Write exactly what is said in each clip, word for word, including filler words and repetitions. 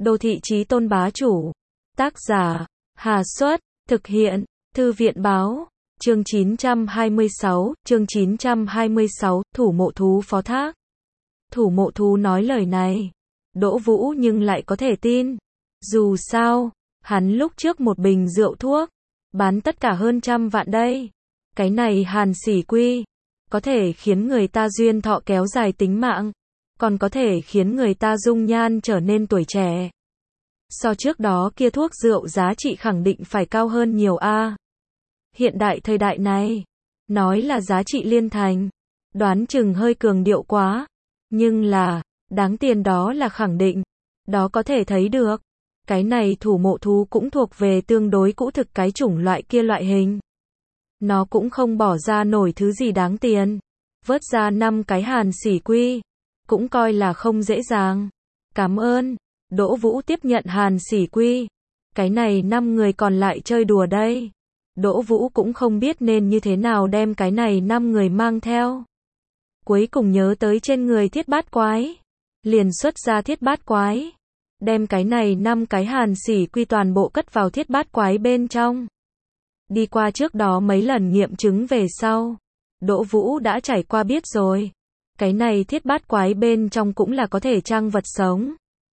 Đô thị chí tôn bá chủ. Tác giả, Hà Xuất, thực hiện, Thư viện báo. Chương chín trăm hai mươi sáu, chương chín trăm hai mươi sáu, thủ mộ thú phó thác. Thủ mộ thú nói lời này, Đỗ Vũ nhưng lại có thể tin. Dù sao, hắn lúc trước một bình rượu thuốc, bán tất cả hơn trăm vạn đây. Cái này hàn xỉ quy, có thể khiến người ta duyên thọ kéo dài tính mạng, còn có thể khiến người ta dung nhan trở nên tuổi trẻ. So trước đó kia thuốc rượu giá trị khẳng định phải cao hơn nhiều a. Hiện đại thời đại này, nói là giá trị liên thành, đoán chừng hơi cường điệu quá, nhưng là, đáng tiền đó là khẳng định, đó có thể thấy được. Cái này thủ mộ thú cũng thuộc về tương đối cũ thực cái chủng loại kia loại hình. Nó cũng không bỏ ra nổi thứ gì đáng tiền, vớt ra năm cái hàn xỉ quy, cũng coi là không dễ dàng. Cảm ơn. Đỗ Vũ tiếp nhận hàn xỉ quy. Cái này năm người còn lại chơi đùa đây. Đỗ Vũ cũng không biết nên như thế nào đem cái này năm người mang theo. Cuối cùng nhớ tới trên người thiết bát quái, liền xuất ra thiết bát quái, đem cái này năm cái hàn xỉ quy toàn bộ cất vào thiết bát quái bên trong. Đi qua trước đó mấy lần nghiệm chứng về sau, Đỗ Vũ đã trải qua biết rồi. Cái này thiết bát quái bên trong cũng là có thể trang vật sống.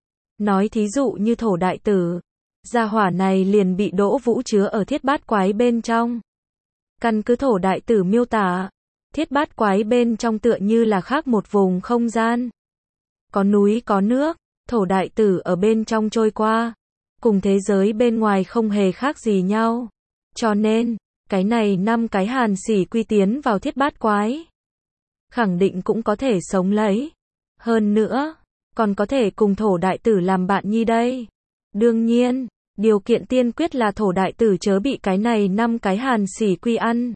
Nói thí dụ như thổ đại tử, gia hỏa này liền bị Đỗ Vũ chứa ở thiết bát quái bên trong. Căn cứ thổ đại tử miêu tả, thiết bát quái bên trong tựa như là khác một vùng không gian. Có núi có nước, thổ đại tử ở bên trong trôi qua, cùng thế giới bên ngoài không hề khác gì nhau. Cho nên, cái này năm cái hàn xỉ quy tiến vào thiết bát quái, khẳng định cũng có thể sống lấy. Hơn nữa, còn có thể cùng thổ đại tử làm bạn nhi đây. Đương nhiên, điều kiện tiên quyết là thổ đại tử chớ bị cái này năm cái hàn xỉ quy ăn.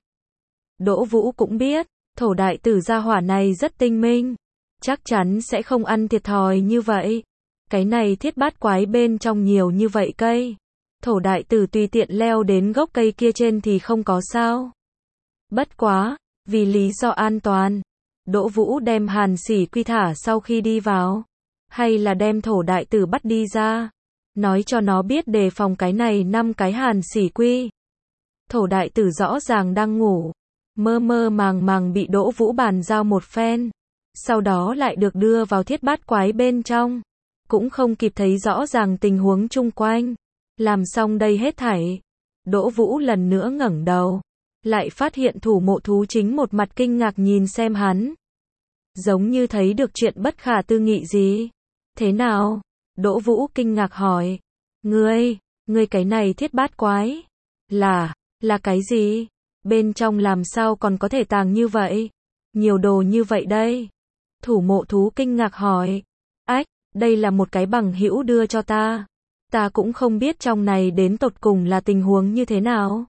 Đỗ Vũ cũng biết, thổ đại tử gia hỏa này rất tinh minh, chắc chắn sẽ không ăn thiệt thòi như vậy. Cái này thiết bát quái bên trong nhiều như vậy cây, thổ đại tử tùy tiện leo đến gốc cây kia trên thì không có sao. Bất quá, vì lý do an toàn, Đỗ Vũ đem hàn xỉ quy thả sau khi đi vào, hay là đem thổ đại tử bắt đi ra, nói cho nó biết đề phòng cái này năm cái hàn xỉ quy. Thổ đại tử rõ ràng đang ngủ, mơ mơ màng màng bị Đỗ Vũ bàn giao một phen, sau đó lại được đưa vào thiết bát quái bên trong, cũng không kịp thấy rõ ràng tình huống chung quanh. Làm xong đây hết thảy, Đỗ Vũ lần nữa ngẩng đầu, lại phát hiện thủ mộ thú chính một mặt kinh ngạc nhìn xem hắn, giống như thấy được chuyện bất khả tư nghị gì. Thế nào? Đỗ Vũ kinh ngạc hỏi. Ngươi, ngươi cái này thiết bát quái, là, là cái gì? Bên trong làm sao còn có thể tàng như vậy? Nhiều đồ như vậy đây. Thủ mộ thú kinh ngạc hỏi. Ách, đây là một cái bằng hữu đưa cho ta. Ta cũng không biết trong này đến tột cùng là tình huống như thế nào.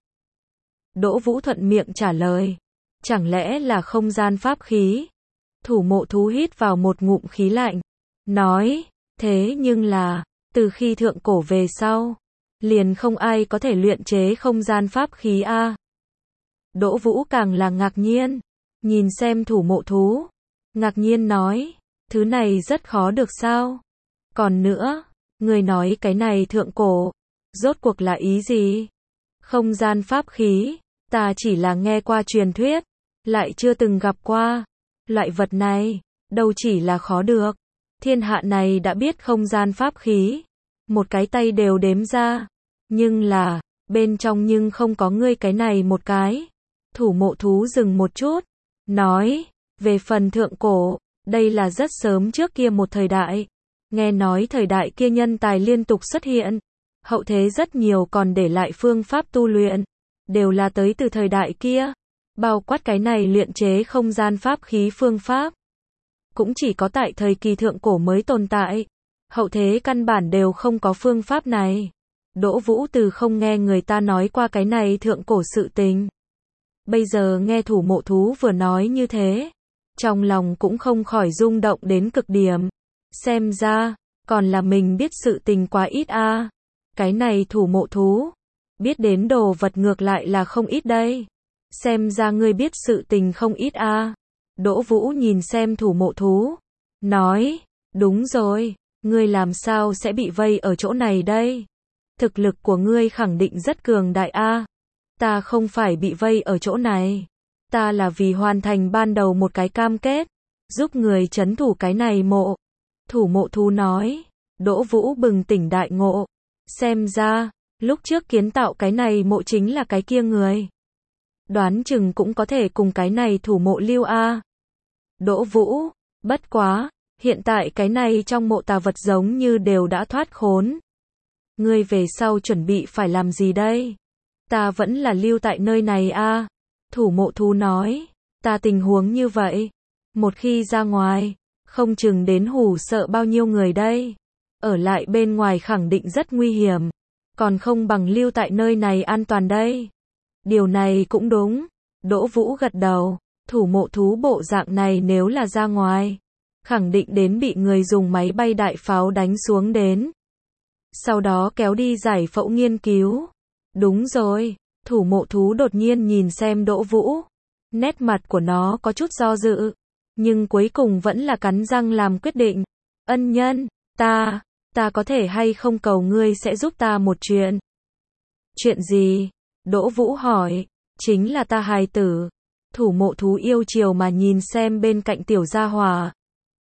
Đỗ Vũ thuận miệng trả lời. Chẳng lẽ là không gian pháp khí? Thủ mộ thú hít vào một ngụm khí lạnh, nói, thế nhưng là, từ khi thượng cổ về sau, liền không ai có thể luyện chế không gian pháp khí a. À. Đỗ Vũ càng là ngạc nhiên, nhìn xem thủ mộ thú, ngạc nhiên nói, thứ này rất khó được sao? Còn nữa, người nói cái này thượng cổ, rốt cuộc là ý gì? Không gian pháp khí, ta chỉ là nghe qua truyền thuyết, lại chưa từng gặp qua. Loại vật này, đâu chỉ là khó được. Thiên hạ này đã biết không gian pháp khí, một cái tay đều đếm ra. Nhưng là, bên trong nhưng không có ngươi cái này một cái. Thủ mộ thú dừng một chút, nói, về phần thượng cổ, đây là rất sớm trước kia một thời đại. Nghe nói thời đại kia nhân tài liên tục xuất hiện, hậu thế rất nhiều còn để lại phương pháp tu luyện, đều là tới từ thời đại kia. Bao quát cái này luyện chế không gian pháp khí phương pháp, cũng chỉ có tại thời kỳ thượng cổ mới tồn tại. Hậu thế căn bản đều không có phương pháp này. Đỗ Vũ từ không nghe người ta nói qua cái này thượng cổ sự tình. Bây giờ nghe thủ mộ thú vừa nói như thế, trong lòng cũng không khỏi rung động đến cực điểm. Xem ra, còn là mình biết sự tình quá ít a. À. Cái này thủ mộ thú, biết đến đồ vật ngược lại là không ít đây. Xem ra ngươi biết sự tình không ít a. À. Đỗ Vũ nhìn xem thủ mộ thú, nói, đúng rồi, Ngươi làm sao sẽ bị vây ở chỗ này đây? Thực lực của ngươi khẳng định rất cường đại a. Ta không phải bị vây ở chỗ này. Ta là vì hoàn thành ban đầu một cái cam kết, giúp người trấn thủ cái này mộ. Thủ mộ thú nói. Đỗ Vũ bừng tỉnh đại ngộ. Xem ra, lúc trước kiến tạo cái này mộ chính là cái kia người. Đoán chừng cũng có thể cùng cái này thủ mộ lưu a. Đỗ Vũ, bất quá, hiện tại cái này trong mộ tà vật giống như đều đã thoát khốn. Ngươi về sau chuẩn bị phải làm gì đây? Ta vẫn là lưu tại nơi này a. Thủ mộ thú nói, ta tình huống như vậy, một khi ra ngoài, không chừng đến hù sợ bao nhiêu người đây. Ở lại bên ngoài khẳng định rất nguy hiểm, còn không bằng lưu tại nơi này an toàn đây. Điều này cũng đúng. Đỗ Vũ gật đầu, thủ mộ thú bộ dạng này nếu là ra ngoài, khẳng định đến bị người dùng máy bay đại pháo đánh xuống đến. Sau đó kéo đi giải phẫu nghiên cứu. Đúng rồi, thủ mộ thú đột nhiên nhìn xem Đỗ Vũ. Nét mặt của nó có chút do dự, nhưng cuối cùng vẫn là cắn răng làm quyết định. Ân nhân, ta, ta có thể hay không cầu ngươi sẽ giúp ta một chuyện? Chuyện gì? Đỗ Vũ hỏi. Chính là ta hài tử. Thủ mộ thú yêu chiều mà nhìn xem bên cạnh tiểu gia hỏa.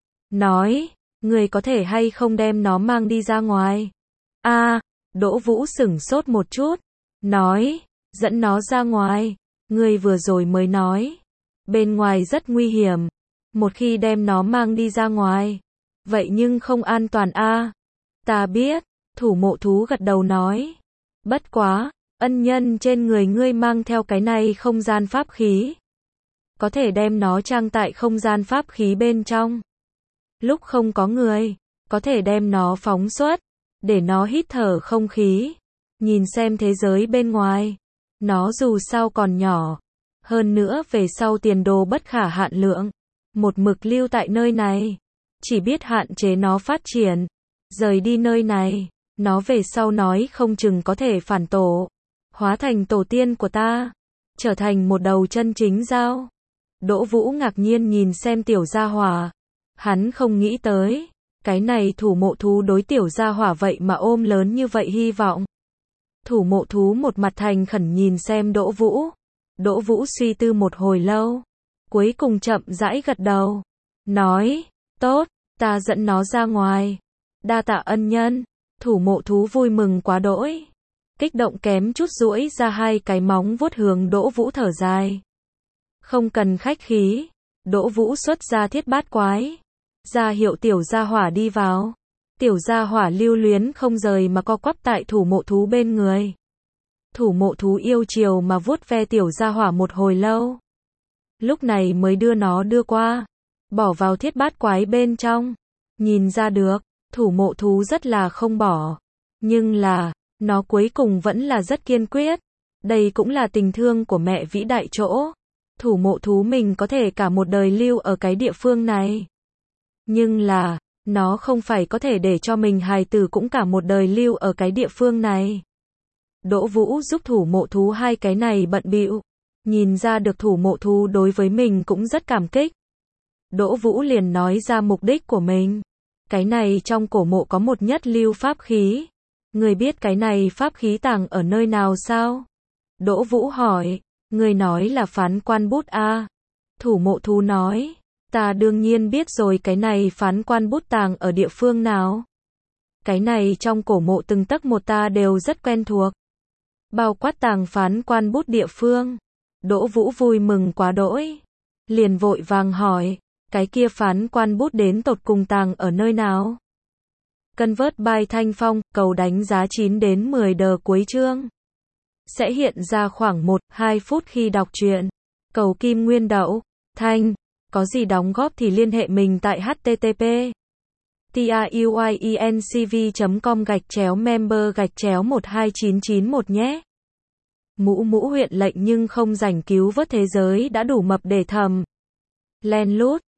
Nói, ngươi có thể hay không đem nó mang đi ra ngoài? A, Đỗ Vũ sửng sốt một chút. Nói, dẫn nó ra ngoài. Ngươi vừa rồi mới nói, bên ngoài rất nguy hiểm. Một khi đem nó mang đi ra ngoài, vậy nhưng không an toàn a. Ta biết, thủ mộ thú gật đầu nói. Bất quá, ân nhân trên người ngươi mang theo cái này không gian pháp khí. Có thể đem nó trang tại không gian pháp khí bên trong. Lúc không có người, có thể đem nó phóng xuất, để nó hít thở không khí, nhìn xem thế giới bên ngoài. Nó dù sao còn nhỏ, hơn nữa về sau tiền đồ bất khả hạn lượng. Một mực lưu tại nơi này, chỉ biết hạn chế nó phát triển. Rời đi nơi này, nó về sau nói không chừng có thể phản tổ, hóa thành tổ tiên của ta, trở thành một đầu chân chính dao. Đỗ Vũ ngạc nhiên nhìn xem tiểu gia hỏa. Hắn không nghĩ tới, cái này thủ mộ thú đối tiểu gia hỏa vậy mà ôm lớn như vậy hy vọng. Thủ mộ thú một mặt thành khẩn nhìn xem Đỗ Vũ. Đỗ Vũ suy tư một hồi lâu, cuối cùng chậm rãi gật đầu. Nói, tốt, ta dẫn nó ra ngoài. Đa tạ ân nhân. Thủ mộ thú vui mừng quá đỗi, kích động kém chút duỗi ra hai cái móng vuốt hướng Đỗ Vũ thở dài. Không cần khách khí. Đỗ Vũ xuất ra thiết bát quái, ra hiệu tiểu gia hỏa đi vào. Tiểu gia hỏa lưu luyến không rời mà co quắp tại thủ mộ thú bên người. Thủ mộ thú yêu chiều mà vuốt ve tiểu gia hỏa một hồi lâu. Lúc này mới đưa nó đưa qua, bỏ vào thiết bát quái bên trong. Nhìn ra được, thủ mộ thú rất là không bỏ. Nhưng là, nó cuối cùng vẫn là rất kiên quyết. Đây cũng là tình thương của mẹ vĩ đại chỗ. Thủ mộ thú mình có thể cả một đời lưu ở cái địa phương này. Nhưng là, nó không phải có thể để cho mình hài tử cũng cả một đời lưu ở cái địa phương này. Đỗ Vũ giúp thủ mộ thú hai cái này bận bịu, nhìn ra được thủ mộ thú đối với mình cũng rất cảm kích. Đỗ Vũ liền nói ra mục đích của mình. Cái này trong cổ mộ có một nhất lưu pháp khí. Người biết cái này pháp khí tàng ở nơi nào sao? Đỗ Vũ hỏi. Người nói là phán quan bút a. Thủ mộ thú nói. Ta đương nhiên biết rồi, cái này phán quan bút tàng ở địa phương nào. Cái này trong cổ mộ từng tấc một ta đều rất quen thuộc. Bao quát tàng phán quan bút địa phương. Đỗ Vũ vui mừng quá đỗi, liền vội vàng hỏi. Cái kia phán quan bút đến tột cùng tàng ở nơi nào? Convert by Thanh Phong, cầu đánh giá chín đến mười đờ cuối chương. Sẽ hiện ra khoảng một đến hai phút khi đọc truyện. Cầu kim nguyên đậu. Thanh, có gì đóng góp thì liên hệ mình tại http truyencv chấm com gạch chéo member gạch chéo một hai chín chín một nhé. Mũ mũ huyện lệnh nhưng không rảnh cứu vớt thế giới đã đủ mập để thầm. Len lút.